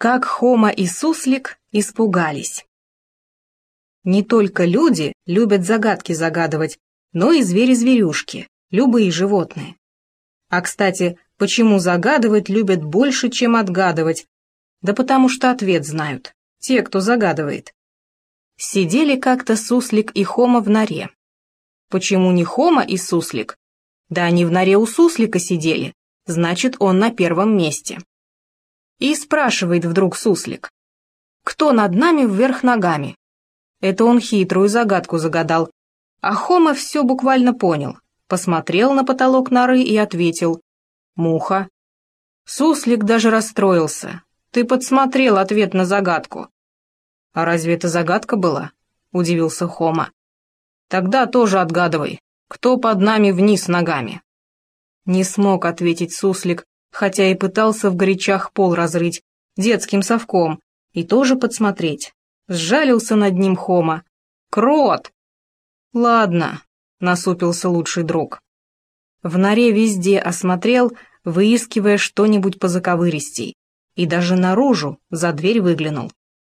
Как Хома и Суслик испугались. Не только люди любят загадки загадывать, но и звери-зверюшки, любые животные. А, кстати, почему загадывать любят больше, чем отгадывать? Да потому что ответ знают, те, кто загадывает. Сидели как-то Суслик и Хома в норе. Почему не Хома и Суслик? Да они в норе у Суслика сидели, значит, он на первом месте. И спрашивает вдруг Суслик: «Кто над нами вверх ногами?» Это он хитрую загадку загадал, а Хома все буквально понял, посмотрел на потолок норы и ответил: «Муха». Суслик даже расстроился. «Ты подсмотрел ответ на загадку». «А разве это загадка была?» — удивился Хома. «Тогда тоже отгадывай, кто под нами вниз ногами?» Не смог ответить Суслик, хотя и пытался в горячах пол разрыть детским совком и тоже подсмотреть. Сжалился над ним Хома. «Крот!» «Ладно», — насупился лучший друг. В норе везде осмотрел, выискивая что-нибудь позаковыристей, и даже наружу за дверь выглянул.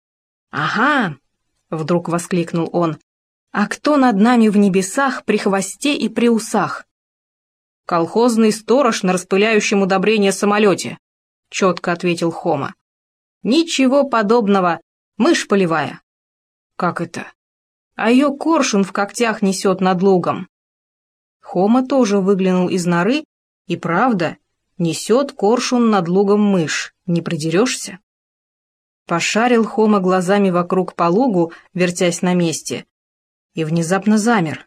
«Ага!» — вдруг воскликнул он. «А кто над нами в небесах при хвосте и при усах?» «Колхозный сторож на распыляющем удобрения самолете», — четко ответил Хома. «Ничего подобного, мышь полевая». «Как это?» «А ее коршун в когтях несет над лугом». Хома тоже выглянул из норы, и правда, несет коршун над лугом мышь, не придерешься. Пошарил Хома глазами вокруг по лугу, вертясь на месте, и внезапно замер.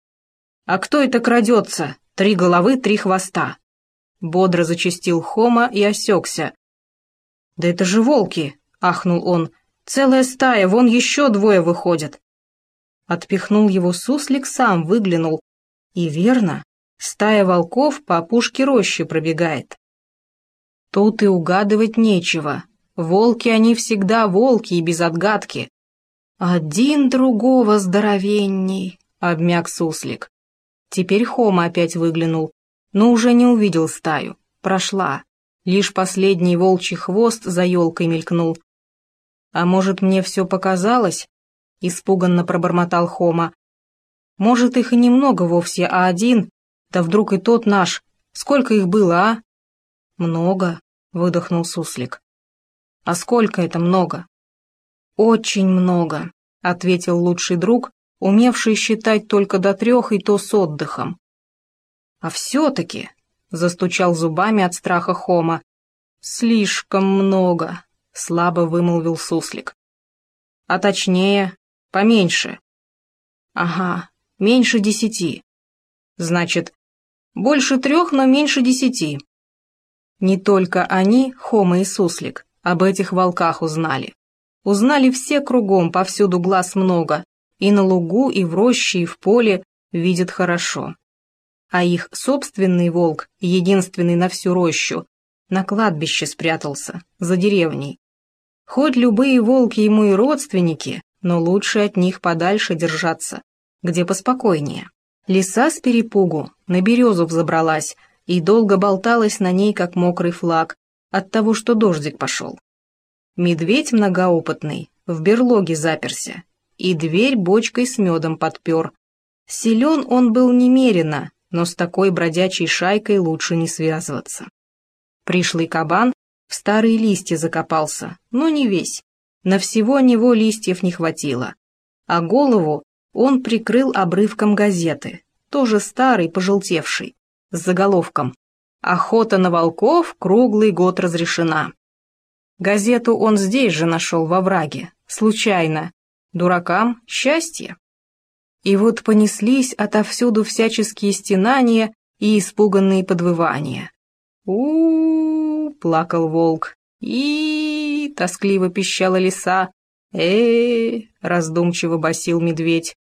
«А кто это крадется? 3 головы, 3 хвоста!» Бодро зачастил Хома и осекся. «Да это же волки!» — ахнул он. «Целая стая, вон еще 2 выходят!» Отпихнул его Суслик, сам выглянул. И верно, стая волков по опушке рощи пробегает. Тут и угадывать нечего. Волки они всегда волки и без отгадки. «Один другого здоровенней!» — обмяк Суслик. Теперь Хома опять выглянул, но уже не увидел стаю. Прошла. Лишь последний волчий хвост за елкой мелькнул. «А может, мне все показалось?» — испуганно пробормотал Хома. «Может, их и немного вовсе, а один? Да вдруг и тот наш. Сколько их было, а?» «Много», — выдохнул Суслик. «А сколько это много?» «Очень много», — ответил лучший друг, умевший считать только до 3 и то с отдыхом. «А все-таки», — застучал зубами от страха Хома, — «слишком много», — слабо вымолвил Суслик. «А точнее, поменьше». «Ага, меньше 10. Значит, больше 3, но меньше 10. Не только они, Хома и Суслик, об этих волках узнали. Узнали все кругом, повсюду глаз много, и на лугу, и в роще, и в поле видят хорошо. А их собственный волк, единственный на всю рощу, на кладбище спрятался, за деревней. Хоть любые волки ему и родственники, но лучше от них подальше держаться, где поспокойнее. Лиса с перепугу на березу взобралась и долго болталась на ней, как мокрый флаг, от того, что дождик пошел. Медведь многоопытный в берлоге заперся и дверь бочкой с медом подпер. Силен он был немерено, но с такой бродячей шайкой лучше не связываться. Пришлый кабан в старые листья закопался, но не весь. На всего него листьев не хватило. А голову он прикрыл обрывком газеты, тоже старый, пожелтевший, с заголовком «Охота на волков круглый год разрешена». Газету он здесь же нашел во враге, случайно. Дуракам счастье. И вот понеслись отовсюду всяческие стенания и испуганные подвывания. У плакал волк. И тоскливо пищала лиса. Раздумчиво басил медведь.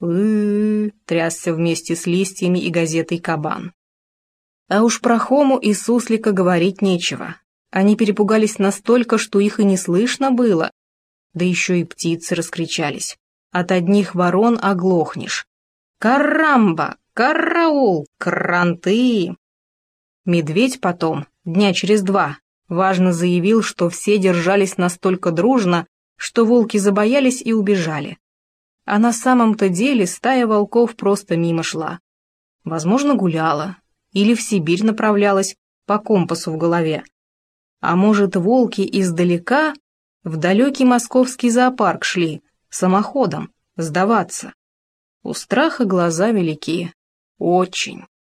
Трясся вместе с листьями и газетой кабан. А уж про Хому и Суслика говорить нечего. Они перепугались настолько, что их и не слышно было. Да еще и птицы раскричались. От одних ворон оглохнешь. «Карамба! Караул! Кранты!» Медведь потом, дня через 2, важно заявил, что все держались настолько дружно, что волки забоялись и убежали. А на самом-то деле стая волков просто мимо шла. Возможно, гуляла или в Сибирь направлялась по компасу в голове. А может, волки издалека в далекий московский зоопарк шли, самоходом, сдаваться. У страха глаза велики. Очень.